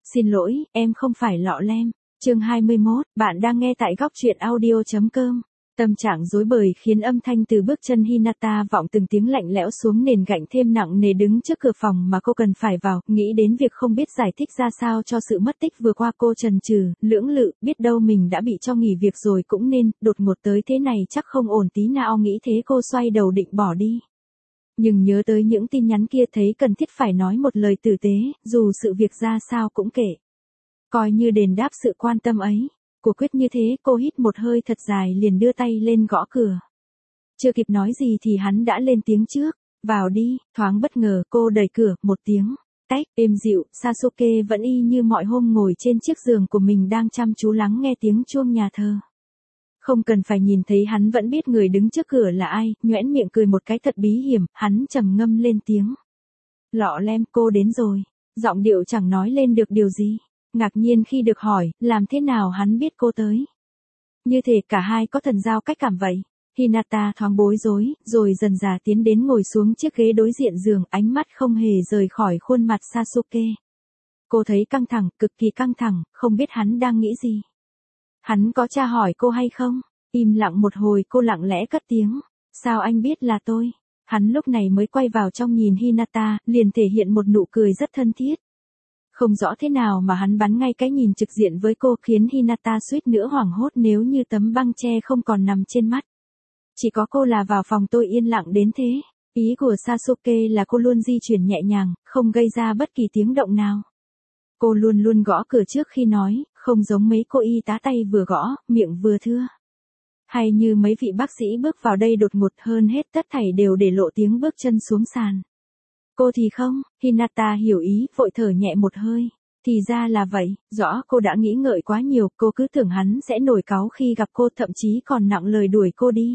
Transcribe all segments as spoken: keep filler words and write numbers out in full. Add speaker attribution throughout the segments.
Speaker 1: Xin lỗi, em không phải lọ lem. Chương hai mươi mốt, bạn đang nghe tại góc truyện audio.com. Tâm trạng rối bời khiến âm thanh từ bước chân Hinata vọng từng tiếng lạnh lẽo xuống nền gạch thêm nặng nề đứng trước cửa phòng mà cô cần phải vào, nghĩ đến việc không biết giải thích ra sao cho sự mất tích vừa qua cô chần chừ, lưỡng lự, biết đâu mình đã bị cho nghỉ việc rồi cũng nên, đột ngột tới thế này chắc không ổn tí nào nghĩ thế cô xoay đầu định bỏ đi. Nhưng nhớ tới những tin nhắn kia thấy cần thiết phải nói một lời tử tế, dù sự việc ra sao cũng kệ. Coi như đền đáp sự quan tâm ấy. Của quyết như thế cô hít một hơi thật dài liền đưa tay lên gõ cửa. Chưa kịp nói gì thì hắn đã lên tiếng trước. Vào đi, thoáng bất ngờ cô đẩy cửa, một tiếng. Tách, êm dịu, Sasuke vẫn y như mọi hôm ngồi trên chiếc giường của mình đang chăm chú lắng nghe tiếng chuông nhà thờ. Không cần phải nhìn thấy hắn vẫn biết người đứng trước cửa là ai, nhoẻn miệng cười một cái thật bí hiểm, hắn trầm ngâm lên tiếng. Lọ lem, cô đến rồi. Giọng điệu chẳng nói lên được điều gì. Ngạc nhiên khi được hỏi, làm thế nào hắn biết cô tới. Như thể cả hai có thần giao cách cảm vậy. Hinata thoáng bối rối, rồi dần dà tiến đến ngồi xuống chiếc ghế đối diện giường, ánh mắt không hề rời khỏi khuôn mặt Sasuke. Cô thấy căng thẳng, cực kỳ căng thẳng, không biết hắn đang nghĩ gì. Hắn có tra hỏi cô hay không? Im lặng một hồi cô lặng lẽ cất tiếng. Sao anh biết là tôi? Hắn lúc này mới quay vào trong nhìn Hinata, liền thể hiện một nụ cười rất thân thiết. Không rõ thế nào mà hắn bắn ngay cái nhìn trực diện với cô khiến Hinata suýt nữa hoảng hốt nếu như tấm băng che không còn nằm trên mắt. Chỉ có cô là vào phòng tôi yên lặng đến thế. Ý của Sasuke là cô luôn di chuyển nhẹ nhàng, không gây ra bất kỳ tiếng động nào. Cô luôn luôn gõ cửa trước khi nói, không giống mấy cô y tá tay vừa gõ, miệng vừa thưa. Hay như mấy vị bác sĩ bước vào đây đột ngột hơn hết tất thảy đều để lộ tiếng bước chân xuống sàn. Cô thì không, Hinata hiểu ý, vội thở nhẹ một hơi. Thì ra là vậy, rõ cô đã nghĩ ngợi quá nhiều, cô cứ tưởng hắn sẽ nổi cáu khi gặp cô, thậm chí còn nặng lời đuổi cô đi.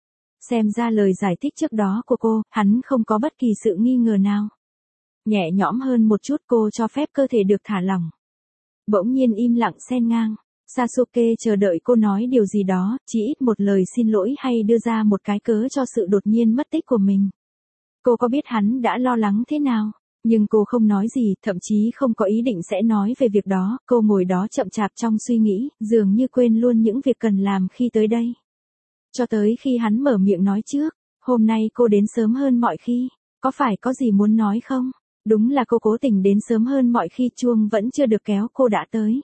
Speaker 1: Xem ra lời giải thích trước đó của cô, hắn không có bất kỳ sự nghi ngờ nào. Nhẹ nhõm hơn một chút cô cho phép cơ thể được thả lỏng. Bỗng nhiên im lặng xen ngang. Sasuke chờ đợi cô nói điều gì đó, chỉ ít một lời xin lỗi hay đưa ra một cái cớ cho sự đột nhiên mất tích của mình. Cô có biết hắn đã lo lắng thế nào, nhưng cô không nói gì, thậm chí không có ý định sẽ nói về việc đó, cô ngồi đó chậm chạp trong suy nghĩ, dường như quên luôn những việc cần làm khi tới đây. Cho tới khi hắn mở miệng nói trước, hôm nay cô đến sớm hơn mọi khi, có phải có gì muốn nói không? Đúng là cô cố tình đến sớm hơn mọi khi, chuông vẫn chưa được kéo cô đã tới.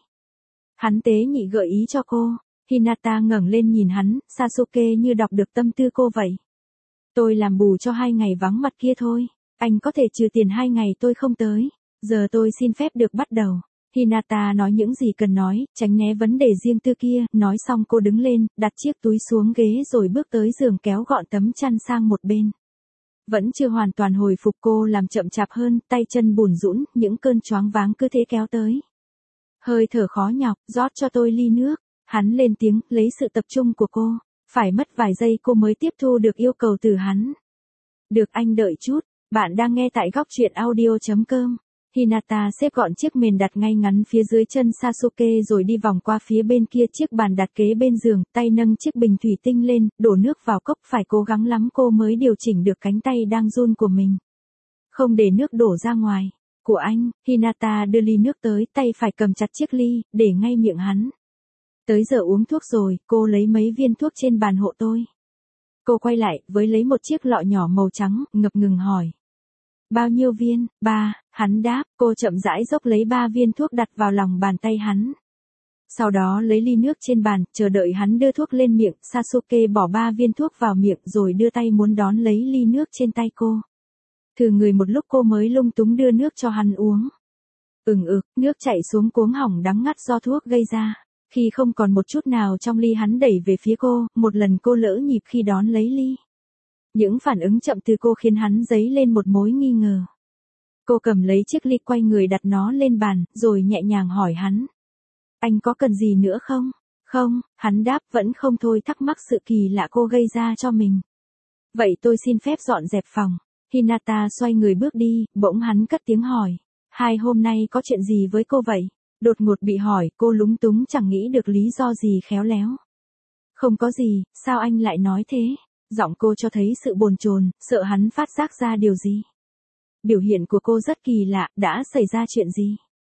Speaker 1: Hắn tế nhị gợi ý cho cô. Hinata ngẩng lên nhìn hắn, Sasuke như đọc được tâm tư cô vậy. Tôi làm bù cho hai ngày vắng mặt kia thôi. Anh có thể trừ tiền hai ngày tôi không tới. Giờ tôi xin phép được bắt đầu. Hinata nói những gì cần nói, tránh né vấn đề riêng tư kia. Nói xong cô đứng lên, đặt chiếc túi xuống ghế rồi bước tới giường kéo gọn tấm chăn sang một bên. Vẫn chưa hoàn toàn hồi phục cô làm chậm chạp hơn, tay chân bủn rũn, những cơn choáng váng cứ thế kéo tới. Hơi thở khó nhọc, rót cho tôi ly nước. Hắn lên tiếng, lấy sự tập trung của cô. Phải mất vài giây cô mới tiếp thu được yêu cầu từ hắn. Được, anh đợi chút, bạn đang nghe tại góc truyện audio.com. Hinata xếp gọn chiếc mền đặt ngay ngắn phía dưới chân Sasuke rồi đi vòng qua phía bên kia chiếc bàn đặt kế bên giường, tay nâng chiếc bình thủy tinh lên, đổ nước vào cốc, phải cố gắng lắm cô mới điều chỉnh được cánh tay đang run của mình. Không để nước đổ ra ngoài. Của anh, Hinata đưa ly nước tới, tay phải cầm chặt chiếc ly, để ngay miệng hắn. Tới giờ uống thuốc rồi, cô lấy mấy viên thuốc trên bàn hộ tôi. Cô quay lại, với lấy một chiếc lọ nhỏ màu trắng, ngập ngừng hỏi. Bao nhiêu viên? Ba, hắn đáp, cô chậm rãi dốc lấy ba viên thuốc đặt vào lòng bàn tay hắn. Sau đó lấy ly nước trên bàn, chờ đợi hắn đưa thuốc lên miệng, Sasuke bỏ ba viên thuốc vào miệng rồi đưa tay muốn đón lấy ly nước trên tay cô. Thử người một lúc cô mới lung túng đưa nước cho hắn uống. Ừng ực, nước chảy xuống cuống họng đắng ngắt do thuốc gây ra. Khi không còn một chút nào trong ly hắn đẩy về phía cô, một lần cô lỡ nhịp khi đón lấy ly. Những phản ứng chậm từ cô khiến hắn dấy lên một mối nghi ngờ. Cô cầm lấy chiếc ly quay người đặt nó lên bàn, rồi nhẹ nhàng hỏi hắn. Anh có cần gì nữa không? Không, hắn đáp vẫn không thôi thắc mắc sự kỳ lạ cô gây ra cho mình. Vậy tôi xin phép dọn dẹp phòng. Hinata xoay người bước đi, bỗng hắn cất tiếng hỏi. Hai hôm nay có chuyện gì với cô vậy? Đột ngột bị hỏi, cô lúng túng chẳng nghĩ được lý do gì khéo léo. Không có gì, sao anh lại nói thế? Giọng cô cho thấy sự bồn chồn, sợ hắn phát giác ra điều gì. Biểu hiện của cô rất kỳ lạ, đã xảy ra chuyện gì?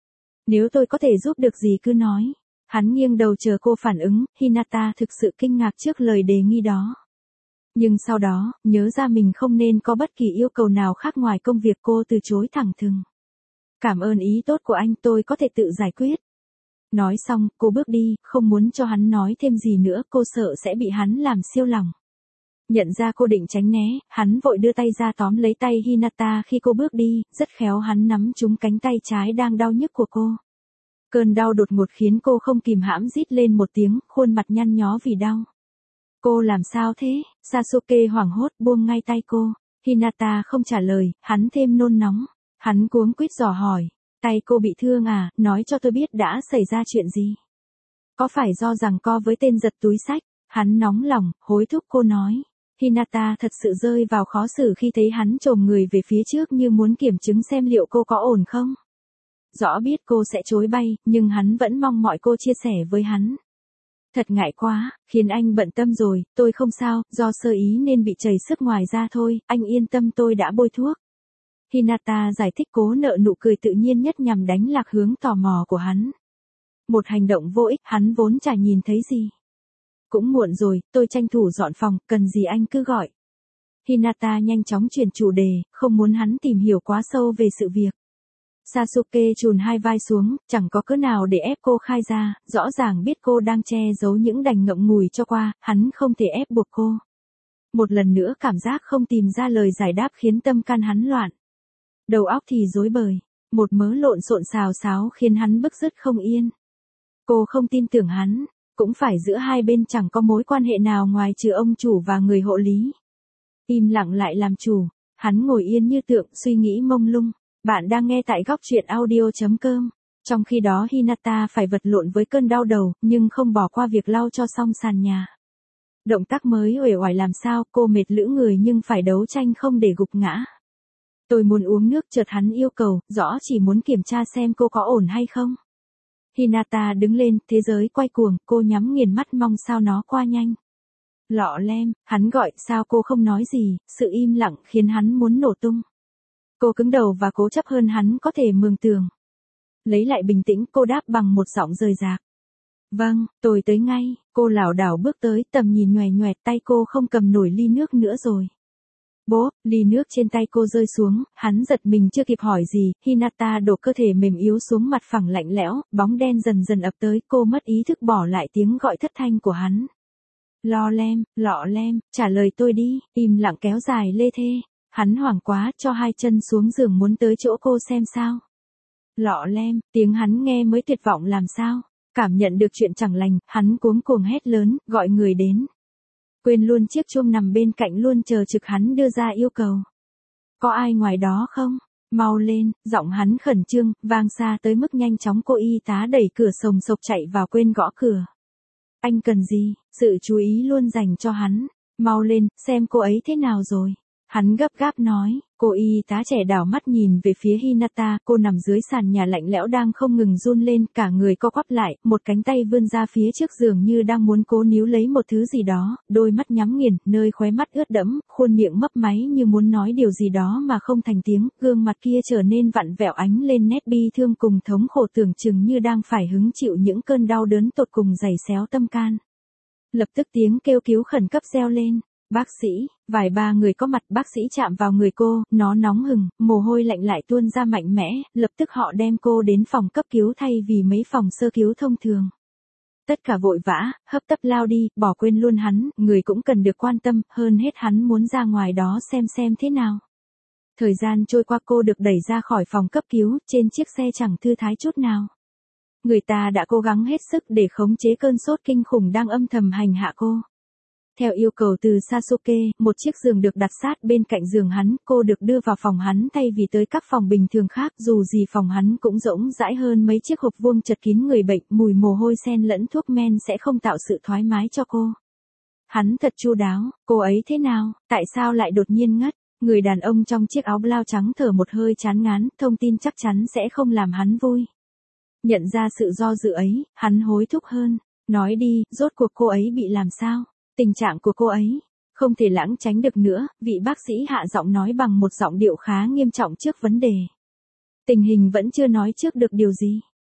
Speaker 1: Nếu tôi có thể giúp được gì cứ nói. Hắn nghiêng đầu chờ cô phản ứng, Hinata thực sự kinh ngạc trước lời đề nghị đó. Nhưng sau đó, nhớ ra mình không nên có bất kỳ yêu cầu nào khác ngoài công việc, cô từ chối thẳng thừng. Cảm ơn ý tốt của anh, tôi có thể tự giải quyết. Nói xong, cô bước đi, không muốn cho hắn nói thêm gì nữa, cô sợ sẽ bị hắn làm siêu lòng. Nhận ra cô định tránh né, hắn vội đưa tay ra tóm lấy tay Hinata khi cô bước đi, rất khéo hắn nắm trúng cánh tay trái đang đau nhức của cô. Cơn đau đột ngột khiến cô không kìm hãm rít lên một tiếng, khuôn mặt nhăn nhó vì đau. Cô làm sao thế? Sasuke hoảng hốt buông ngay tay cô. Hinata không trả lời, hắn thêm nôn nóng. Hắn cuống quýt dò hỏi. Tay cô bị thương à, nói cho tôi biết đã xảy ra chuyện gì. Có phải do giằng co với tên giật túi xách? Hắn nóng lòng, hối thúc cô nói. Hinata thật sự rơi vào khó xử khi thấy hắn chồm người về phía trước như muốn kiểm chứng xem liệu cô có ổn không. Rõ biết cô sẽ chối bay, nhưng hắn vẫn mong mọi cô chia sẻ với hắn. Thật ngại quá, khiến anh bận tâm rồi, tôi không sao, do sơ ý nên bị chảy sức ngoài da thôi, anh yên tâm tôi đã bôi thuốc. Hinata giải thích cố nợ nụ cười tự nhiên nhất nhằm đánh lạc hướng tò mò của hắn. Một hành động vô ích, hắn vốn chả nhìn thấy gì. Cũng muộn rồi, tôi tranh thủ dọn phòng, cần gì anh cứ gọi. Hinata nhanh chóng chuyển chủ đề, không muốn hắn tìm hiểu quá sâu về sự việc. Sasuke chùn hai vai xuống, chẳng có cớ nào để ép cô khai ra, rõ ràng biết cô đang che giấu những đành ngậm ngùi cho qua, hắn không thể ép buộc cô. Một lần nữa cảm giác không tìm ra lời giải đáp khiến tâm can hắn loạn. Đầu óc thì rối bời, một mớ lộn xộn xào xáo khiến hắn bứt rứt không yên. Cô không tin tưởng hắn, cũng phải giữa hai bên chẳng có mối quan hệ nào ngoài trừ ông chủ và người hộ lý. Im lặng lại làm chủ, hắn ngồi yên như tượng suy nghĩ mông lung. Bạn đang nghe tại góc truyện audio chấm com. Trong khi đó Hinata phải vật lộn với cơn đau đầu, nhưng không bỏ qua việc lau cho xong sàn nhà. Động tác mới uể oải làm sao, cô mệt lử người nhưng phải đấu tranh không để gục ngã. Tôi muốn uống nước, chợt hắn yêu cầu, rõ chỉ muốn kiểm tra xem cô có ổn hay không. Hinata đứng lên, thế giới quay cuồng, cô nhắm nghiền mắt mong sao nó qua nhanh. Lọ lem, hắn gọi, sao cô không nói gì, sự im lặng khiến hắn muốn nổ tung. Cô cứng đầu và cố chấp hơn hắn có thể mường tượng. Lấy lại bình tĩnh, cô đáp bằng một giọng rời rạc. Vâng, tôi tới ngay. Cô lảo đảo bước tới, tầm nhìn nhoè nhoẹt, tay cô không cầm nổi ly nước nữa rồi. Bố, ly nước trên tay cô rơi xuống, hắn giật mình chưa kịp hỏi gì, Hinata đổ cơ thể mềm yếu xuống mặt phẳng lạnh lẽo, bóng đen dần dần ập tới, cô mất ý thức bỏ lại tiếng gọi thất thanh của hắn. Lo lem, lọ lem, trả lời tôi đi, im lặng kéo dài lê thê. Hắn hoảng quá, cho hai chân xuống giường muốn tới chỗ cô xem sao. Lọ lem, tiếng hắn nghe mới tuyệt vọng làm sao. Cảm nhận được chuyện chẳng lành, hắn cuống cuồng hét lớn, gọi người đến. Quên luôn chiếc chuông nằm bên cạnh luôn chờ trực hắn đưa ra yêu cầu. Có ai ngoài đó không? Mau lên, giọng hắn khẩn trương, vang xa tới mức nhanh chóng cô y tá đẩy cửa sồng sộc chạy vào quên gõ cửa. Anh cần gì? Sự chú ý luôn dành cho hắn. Mau lên, xem cô ấy thế nào rồi. Hắn gấp gáp nói, cô y tá trẻ đảo mắt nhìn về phía Hinata, cô nằm dưới sàn nhà lạnh lẽo đang không ngừng run lên, cả người co quắp lại, một cánh tay vươn ra phía trước giường như đang muốn cố níu lấy một thứ gì đó, đôi mắt nhắm nghiền, nơi khóe mắt ướt đẫm, khuôn miệng mấp máy như muốn nói điều gì đó mà không thành tiếng, gương mặt kia trở nên vặn vẹo ánh lên nét bi thương cùng thống khổ tưởng chừng như đang phải hứng chịu những cơn đau đớn tột cùng giày xéo tâm can. Lập tức tiếng kêu cứu khẩn cấp reo lên. Bác sĩ, vài ba người có mặt, bác sĩ chạm vào người cô, nó nóng hừng, mồ hôi lạnh lại tuôn ra mạnh mẽ, lập tức họ đem cô đến phòng cấp cứu thay vì mấy phòng sơ cứu thông thường. Tất cả vội vã, hấp tấp lao đi, bỏ quên luôn hắn, người cũng cần được quan tâm, hơn hết hắn muốn ra ngoài đó xem xem thế nào. Thời gian trôi qua, cô được đẩy ra khỏi phòng cấp cứu, trên chiếc xe chẳng thư thái chút nào. Người ta đã cố gắng hết sức để khống chế cơn sốt kinh khủng đang âm thầm hành hạ cô. Theo yêu cầu từ Sasuke, một chiếc giường được đặt sát bên cạnh giường hắn, cô được đưa vào phòng hắn thay vì tới các phòng bình thường khác, dù gì phòng hắn cũng rỗng rãi hơn mấy chiếc hộp vuông chật kín người bệnh, mùi mồ hôi xen lẫn thuốc men sẽ không tạo sự thoải mái cho cô. Hắn thật chu đáo, cô ấy thế nào, tại sao lại đột nhiên ngất? Người đàn ông trong chiếc áo blau trắng thở một hơi chán ngán, thông tin chắc chắn sẽ không làm hắn vui. Nhận ra sự do dự ấy, hắn hối thúc hơn, nói đi, rốt cuộc cô ấy bị làm sao? Tình trạng của cô ấy, không thể lãng tránh được nữa, vị bác sĩ hạ giọng nói bằng một giọng điệu khá nghiêm trọng trước vấn đề. Tình hình vẫn chưa nói trước được điều gì.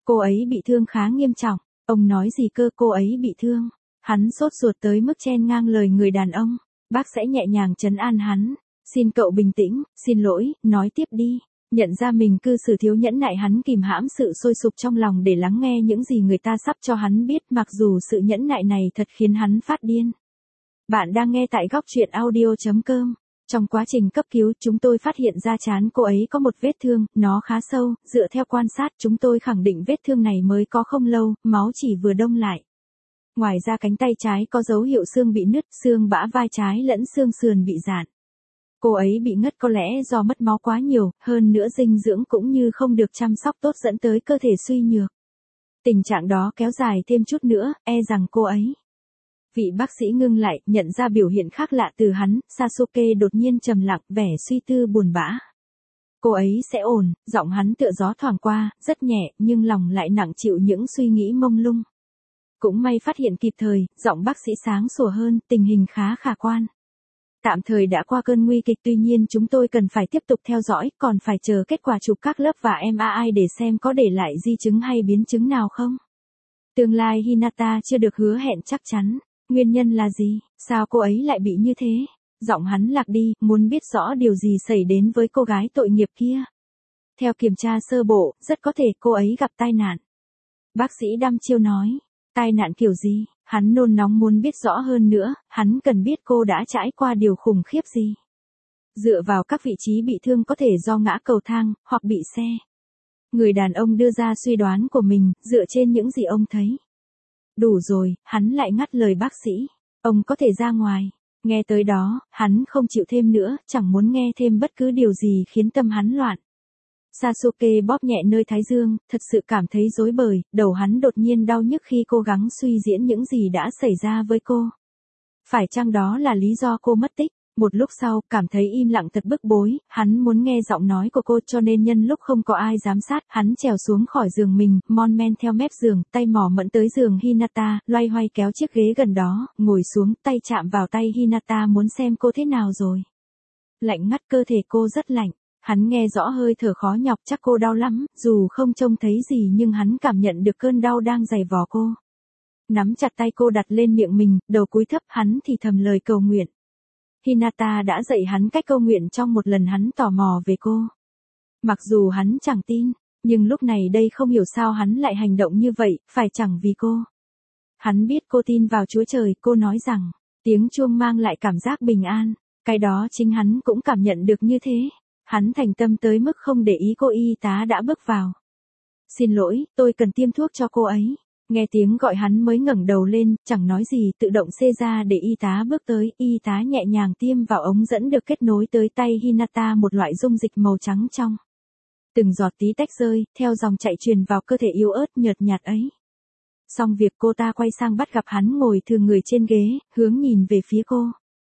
Speaker 1: Cô ấy bị thương khá nghiêm trọng. Ông nói gì cơ, cô ấy bị thương. Hắn sốt ruột tới mức chen ngang lời người đàn ông. Bác sẽ nhẹ nhàng trấn an hắn. Xin cậu bình tĩnh, xin lỗi, nói tiếp đi. Nhận ra mình cư xử thiếu nhẫn nại, hắn kìm hãm sự sôi sục trong lòng để lắng nghe những gì người ta sắp cho hắn biết, mặc dù sự nhẫn nại này thật khiến hắn phát điên. Bạn đang nghe tại góc truyện audio chấm com. Trong quá trình cấp cứu, chúng tôi phát hiện ra trán cô ấy có một vết thương, nó khá sâu, dựa theo quan sát chúng tôi khẳng định vết thương này mới có không lâu, máu chỉ vừa đông lại. Ngoài ra cánh tay trái có dấu hiệu xương bị nứt, xương bã vai trái lẫn xương sườn bị rạn. Cô ấy bị ngất có lẽ do mất máu quá nhiều, hơn nữa dinh dưỡng cũng như không được chăm sóc tốt dẫn tới cơ thể suy nhược. Tình trạng đó kéo dài thêm chút nữa, e rằng cô ấy. Vị bác sĩ ngưng lại, nhận ra biểu hiện khác lạ từ hắn, Sasuke đột nhiên trầm lặng, vẻ suy tư buồn bã. Cô ấy sẽ ổn, giọng hắn tựa gió thoảng qua, rất nhẹ, nhưng lòng lại nặng chịu những suy nghĩ mông lung. Cũng may phát hiện kịp thời, giọng bác sĩ sáng sủa hơn, tình hình khá khả quan. Tạm thời đã qua cơn nguy kịch, tuy nhiên chúng tôi cần phải tiếp tục theo dõi, còn phải chờ kết quả chụp các lớp và em a i để xem có để lại di chứng hay biến chứng nào không. Tương lai Hinata chưa được hứa hẹn chắc chắn. Nguyên nhân là gì? Sao cô ấy lại bị như thế? Giọng hắn lạc đi, muốn biết rõ điều gì xảy đến với cô gái tội nghiệp kia. Theo kiểm tra sơ bộ, rất có thể cô ấy gặp tai nạn. Bác sĩ đăm chiêu nói. Tai nạn kiểu gì? Hắn nôn nóng muốn biết rõ hơn nữa, hắn cần biết cô đã trải qua điều khủng khiếp gì. Dựa vào các vị trí bị thương có thể do ngã cầu thang, hoặc bị xe. Người đàn ông đưa ra suy đoán của mình, dựa trên những gì ông thấy. Đủ rồi, hắn lại ngắt lời bác sĩ. Ông có thể ra ngoài. Nghe tới đó, hắn không chịu thêm nữa, chẳng muốn nghe thêm bất cứ điều gì khiến tâm hắn loạn. Sasuke bóp nhẹ nơi thái dương, thật sự cảm thấy rối bời, đầu hắn đột nhiên đau nhức khi cố gắng suy diễn những gì đã xảy ra với cô. Phải chăng đó là lý do cô mất tích? Một lúc sau, cảm thấy im lặng thật bức bối, hắn muốn nghe giọng nói của cô cho nên nhân lúc không có ai giám sát, hắn trèo xuống khỏi giường mình, mon men theo mép giường, tay mò mẫm tới giường Hinata, loay hoay kéo chiếc ghế gần đó, ngồi xuống, tay chạm vào tay Hinata muốn xem cô thế nào rồi. Lạnh ngắt, cơ thể cô rất lạnh. Hắn nghe rõ hơi thở khó nhọc, chắc cô đau lắm, dù không trông thấy gì nhưng hắn cảm nhận được cơn đau đang giày vò cô. Nắm chặt tay cô đặt lên miệng mình, đầu cúi thấp, hắn thì thầm lời cầu nguyện. Hinata đã dạy hắn cách cầu nguyện trong một lần hắn tò mò về cô. Mặc dù hắn chẳng tin, nhưng lúc này đây không hiểu sao hắn lại hành động như vậy, phải chẳng vì cô. Hắn biết cô tin vào Chúa Trời, cô nói rằng, tiếng chuông mang lại cảm giác bình an, cái đó chính hắn cũng cảm nhận được như thế. Hắn thành tâm tới mức không để ý cô y tá đã bước vào. Xin lỗi, tôi cần tiêm thuốc cho cô ấy. Nghe tiếng gọi hắn mới ngẩng đầu lên, chẳng nói gì, tự động xê ra để y tá bước tới, y tá nhẹ nhàng tiêm vào ống dẫn được kết nối tới tay Hinata một loại dung dịch màu trắng trong. Từng giọt tí tách rơi, theo dòng chảy truyền vào cơ thể yếu ớt nhợt nhạt ấy. Xong việc cô ta quay sang bắt gặp hắn ngồi thừa người trên ghế, hướng nhìn về phía cô.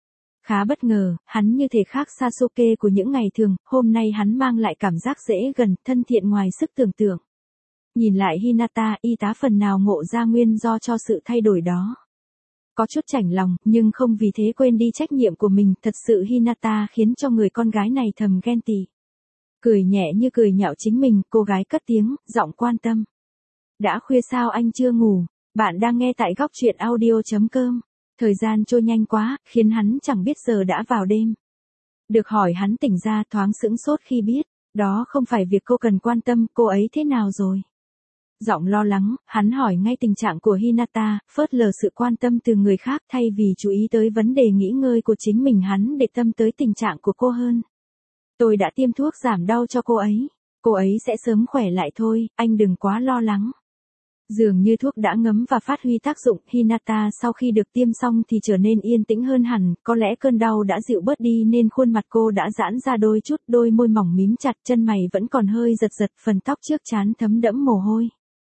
Speaker 1: Khá bất ngờ, hắn như thể khác Sasuke của những ngày thường, hôm nay hắn mang lại cảm giác dễ gần, thân thiện ngoài sức tưởng tượng. Nhìn lại Hinata, y tá phần nào ngộ ra nguyên do cho sự thay đổi đó. Có chút chạnh lòng, nhưng không vì thế quên đi trách nhiệm của mình, thật sự Hinata khiến cho người con gái này thầm ghen tị. Cười nhẹ như cười nhạo chính mình, cô gái cất tiếng, giọng quan tâm. Đã khuya sao anh chưa ngủ? Bạn đang nghe tại góc truyện audio chấm com. Thời gian trôi nhanh quá, khiến hắn chẳng biết giờ đã vào đêm. Được hỏi hắn tỉnh ra thoáng sững sốt khi biết, đó không phải việc cô cần quan tâm, cô ấy thế nào rồi? Giọng lo lắng, hắn hỏi ngay tình trạng của Hinata, phớt lờ sự quan tâm từ người khác thay vì chú ý tới vấn đề nghỉ ngơi của chính mình, hắn để tâm tới tình trạng của cô hơn. Tôi đã tiêm thuốc giảm đau cho cô ấy, cô ấy sẽ sớm khỏe lại thôi, anh đừng quá lo lắng. Dường như thuốc đã ngấm và phát huy tác dụng, Hinata sau khi được tiêm xong thì trở nên yên tĩnh hơn hẳn, có lẽ cơn đau đã dịu bớt đi nên khuôn mặt cô đã giãn ra đôi chút, đôi môi mỏng mím chặt, chân mày vẫn còn hơi giật giật, phần tóc trước trán thấm đẫm mồ hôi.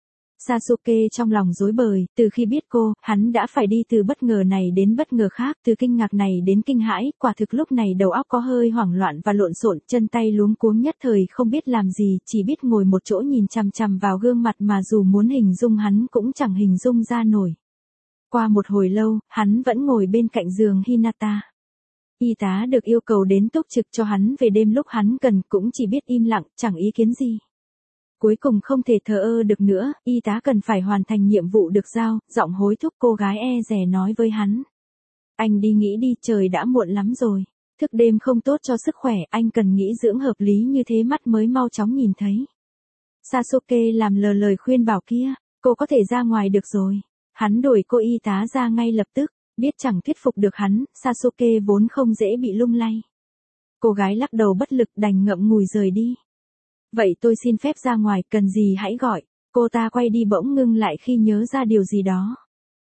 Speaker 1: Sasuke trong lòng rối bời, từ khi biết cô, hắn đã phải đi từ bất ngờ này đến bất ngờ khác, từ kinh ngạc này đến kinh hãi, quả thực lúc này đầu óc có hơi hoảng loạn và lộn xộn, chân tay luống cuống nhất thời không biết làm gì, chỉ biết ngồi một chỗ nhìn chằm chằm vào gương mặt mà dù muốn hình dung hắn cũng chẳng hình dung ra nổi. Qua một hồi lâu, hắn vẫn ngồi bên cạnh giường Hinata. Y tá được yêu cầu đến túc trực cho hắn về đêm lúc hắn cần cũng chỉ biết im lặng, chẳng ý kiến gì. Cuối cùng không thể thờ ơ được nữa, y tá cần phải hoàn thành nhiệm vụ được giao, giọng hối thúc cô gái e dè nói với hắn. Anh đi nghỉ đi, trời đã muộn lắm rồi. Thức đêm không tốt cho sức khỏe, anh cần nghỉ dưỡng hợp lý như thế mắt mới mau chóng nhìn thấy. Sasuke làm lờ lời khuyên bảo kia, cô có thể ra ngoài được rồi. Hắn đuổi cô y tá ra ngay lập tức, biết chẳng thuyết phục được hắn, Sasuke vốn không dễ bị lung lay. Cô gái lắc đầu bất lực đành ngậm ngùi rời đi. Vậy tôi xin phép ra ngoài, cần gì hãy gọi. Cô ta quay đi bỗng ngưng lại khi nhớ ra điều gì đó.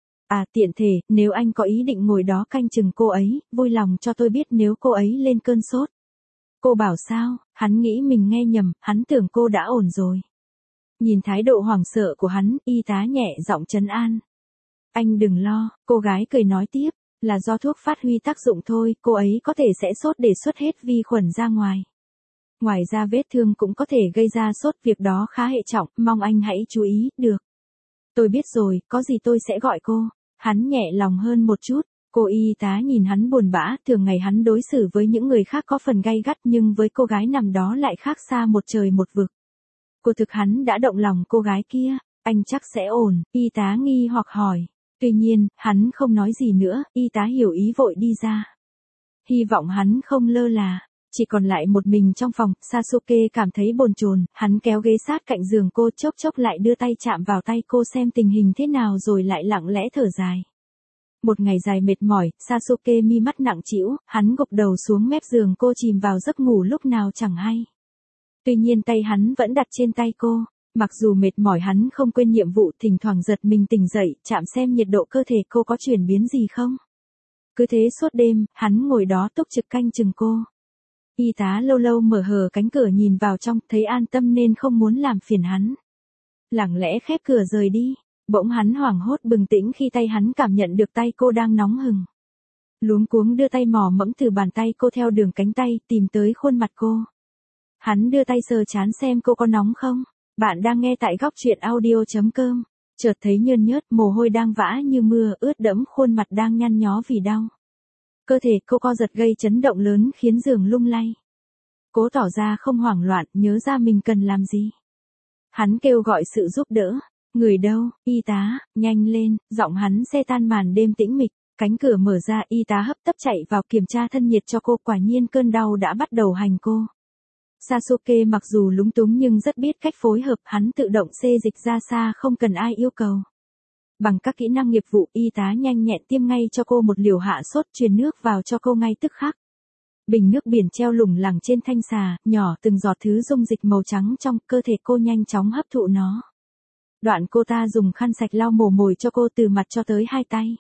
Speaker 1: À tiện thể, nếu anh có ý định ngồi đó canh chừng cô ấy, vui lòng cho tôi biết nếu cô ấy lên cơn sốt. Cô bảo sao, hắn nghĩ mình nghe nhầm, hắn tưởng cô đã ổn rồi. Nhìn thái độ hoảng sợ của hắn, y tá nhẹ giọng trấn an. Anh đừng lo, cô gái cười nói tiếp, là do thuốc phát huy tác dụng thôi, cô ấy có thể sẽ sốt để xuất hết vi khuẩn ra ngoài. Ngoài ra vết thương cũng có thể gây ra sốt, việc đó khá hệ trọng, mong anh hãy chú ý, được. Tôi biết rồi, có gì tôi sẽ gọi cô. Hắn nhẹ lòng hơn một chút, cô y tá nhìn hắn buồn bã, thường ngày hắn đối xử với những người khác có phần gay gắt nhưng với cô gái nằm đó lại khác xa một trời một vực. Cô thực hắn đã động lòng cô gái kia, anh chắc sẽ ổn, y tá nghi hoặc hỏi. Tuy nhiên, hắn không nói gì nữa, y tá hiểu ý vội đi ra. Hy vọng hắn không lơ là. Chỉ còn lại một mình trong phòng, Sasuke cảm thấy bồn chồn, hắn kéo ghế sát cạnh giường cô chốc chốc lại đưa tay chạm vào tay cô xem tình hình thế nào rồi lại lặng lẽ thở dài. Một ngày dài mệt mỏi, Sasuke mi mắt nặng trĩu, hắn gục đầu xuống mép giường cô chìm vào giấc ngủ lúc nào chẳng hay. Tuy nhiên tay hắn vẫn đặt trên tay cô, mặc dù mệt mỏi hắn không quên nhiệm vụ, thỉnh thoảng giật mình tỉnh dậy, chạm xem nhiệt độ cơ thể cô có chuyển biến gì không. Cứ thế suốt đêm, hắn ngồi đó túc trực canh chừng cô. Y tá lâu lâu mở hờ cánh cửa nhìn vào trong, thấy an tâm nên không muốn làm phiền hắn. Lặng lẽ khép cửa rời đi, bỗng hắn hoảng hốt bừng tỉnh khi tay hắn cảm nhận được tay cô đang nóng hừng. Luống cuống đưa tay mò mẫm từ bàn tay cô theo đường cánh tay, tìm tới khuôn mặt cô. Hắn đưa tay sờ trán xem cô có nóng không. Bạn đang nghe tại góc truyện audio chấm com. Chợt thấy nhơn nhớt, mồ hôi đang vã như mưa, ướt đẫm, khuôn mặt đang nhăn nhó vì đau. Cơ thể cô co giật gây chấn động lớn khiến giường lung lay. Cố tỏ ra không hoảng loạn, nhớ ra mình cần làm gì. Hắn kêu gọi sự giúp đỡ. Người đâu, y tá, nhanh lên, giọng hắn xé tan màn đêm tĩnh mịch. Cánh cửa mở ra, y tá hấp tấp chạy vào kiểm tra thân nhiệt cho cô, quả nhiên cơn đau đã bắt đầu hành cô. Sasuke mặc dù lúng túng nhưng rất biết cách phối hợp, hắn tự động xê dịch ra xa không cần ai yêu cầu. Bằng các kỹ năng nghiệp vụ, y tá nhanh nhẹn tiêm ngay cho cô một liều hạ sốt, truyền nước vào cho cô ngay tức khắc. Bình nước biển treo lủng lẳng trên thanh xà, nhỏ từng giọt thứ dung dịch màu trắng trong cơ thể cô nhanh chóng hấp thụ nó. Đoạn cô ta dùng khăn sạch lau mồ mồi cho cô từ mặt cho tới hai tay.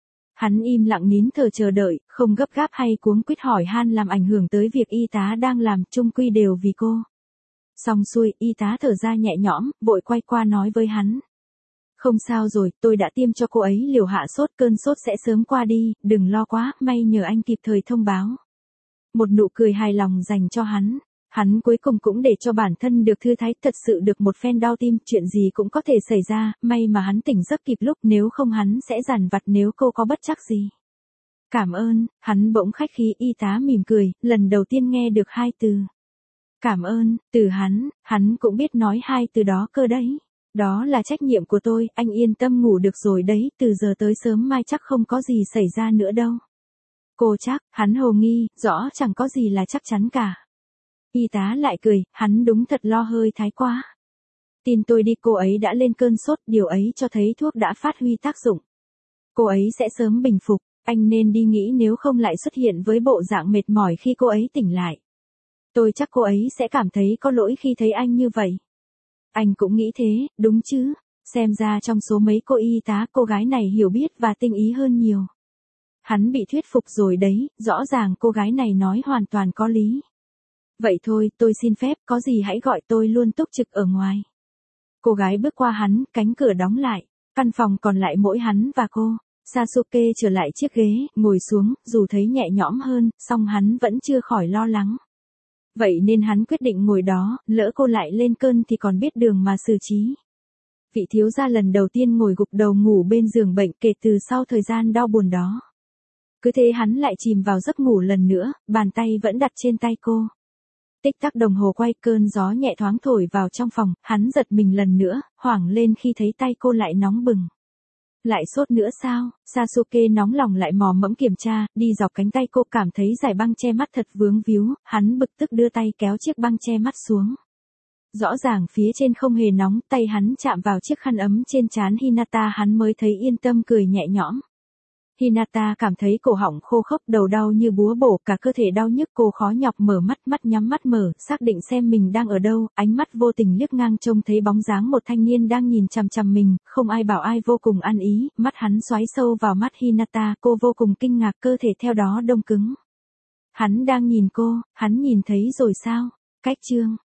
Speaker 1: Hắn im lặng nín thở chờ đợi, không gấp gáp hay cuống quýt hỏi han làm ảnh hưởng tới việc y tá đang làm, chung quy đều vì cô. Xong xuôi, y tá thở ra nhẹ nhõm, vội quay qua nói với hắn. Không sao rồi, tôi đã tiêm cho cô ấy liều hạ sốt, cơn sốt sẽ sớm qua đi, đừng lo quá, may nhờ anh kịp thời thông báo. Một nụ cười hài lòng dành cho hắn. Hắn cuối cùng cũng để cho bản thân được thư thái, thật sự được một phen đau tim, chuyện gì cũng có thể xảy ra, may mà hắn tỉnh giấc kịp lúc, nếu không hắn sẽ dằn vặt nếu cô có bất trắc gì. Cảm ơn, hắn bỗng khách khí, y tá mỉm cười, lần đầu tiên nghe được hai từ. Cảm ơn, từ hắn, hắn cũng biết nói hai từ đó cơ đấy. Đó là trách nhiệm của tôi, anh yên tâm ngủ được rồi đấy, từ giờ tới sớm mai chắc không có gì xảy ra nữa đâu. Cô chắc, hắn hồ nghi, rõ chẳng có gì là chắc chắn cả. Y tá lại cười, hắn đúng thật lo hơi thái quá. Tin tôi đi, cô ấy đã lên cơn sốt, điều ấy cho thấy thuốc đã phát huy tác dụng. Cô ấy sẽ sớm bình phục, anh nên đi nghỉ nếu không lại xuất hiện với bộ dạng mệt mỏi khi cô ấy tỉnh lại. Tôi chắc cô ấy sẽ cảm thấy có lỗi khi thấy anh như vậy. Anh cũng nghĩ thế, đúng chứ, xem ra trong số mấy cô y tá, cô gái này hiểu biết và tinh ý hơn nhiều. Hắn bị thuyết phục rồi đấy, rõ ràng cô gái này nói hoàn toàn có lý. Vậy thôi, tôi xin phép, có gì hãy gọi tôi luôn túc trực ở ngoài. Cô gái bước qua hắn, cánh cửa đóng lại, căn phòng còn lại mỗi hắn và cô. Sasuke trở lại chiếc ghế, ngồi xuống, dù thấy nhẹ nhõm hơn, song hắn vẫn chưa khỏi lo lắng. Vậy nên hắn quyết định ngồi đó, lỡ cô lại lên cơn thì còn biết đường mà xử trí. Vị thiếu gia lần đầu tiên ngồi gục đầu ngủ bên giường bệnh kể từ sau thời gian đau buồn đó. Cứ thế hắn lại chìm vào giấc ngủ lần nữa, bàn tay vẫn đặt trên tay cô. Tích tắc đồng hồ quay, cơn gió nhẹ thoáng thổi vào trong phòng, hắn giật mình lần nữa, hoảng lên khi thấy tay cô lại nóng bừng. Lại sốt nữa sao? Sasuke nóng lòng lại mò mẫm kiểm tra, đi dọc cánh tay cô cảm thấy dải băng che mắt thật vướng víu, hắn bực tức đưa tay kéo chiếc băng che mắt xuống. Rõ ràng phía trên không hề nóng, tay hắn chạm vào chiếc khăn ấm trên trán Hinata, hắn mới thấy yên tâm cười nhẹ nhõm. Hinata cảm thấy cổ họng khô khốc, đầu đau như búa bổ, cả cơ thể đau nhức, cô khó nhọc mở mắt, mắt nhắm mắt mở, xác định xem mình đang ở đâu, ánh mắt vô tình liếc ngang trông thấy bóng dáng một thanh niên đang nhìn chằm chằm mình, không ai bảo ai vô cùng ăn ý, mắt hắn xoáy sâu vào mắt Hinata, cô vô cùng kinh ngạc, cơ thể theo đó đông cứng. Hắn đang nhìn cô, hắn nhìn thấy rồi sao? Cách chương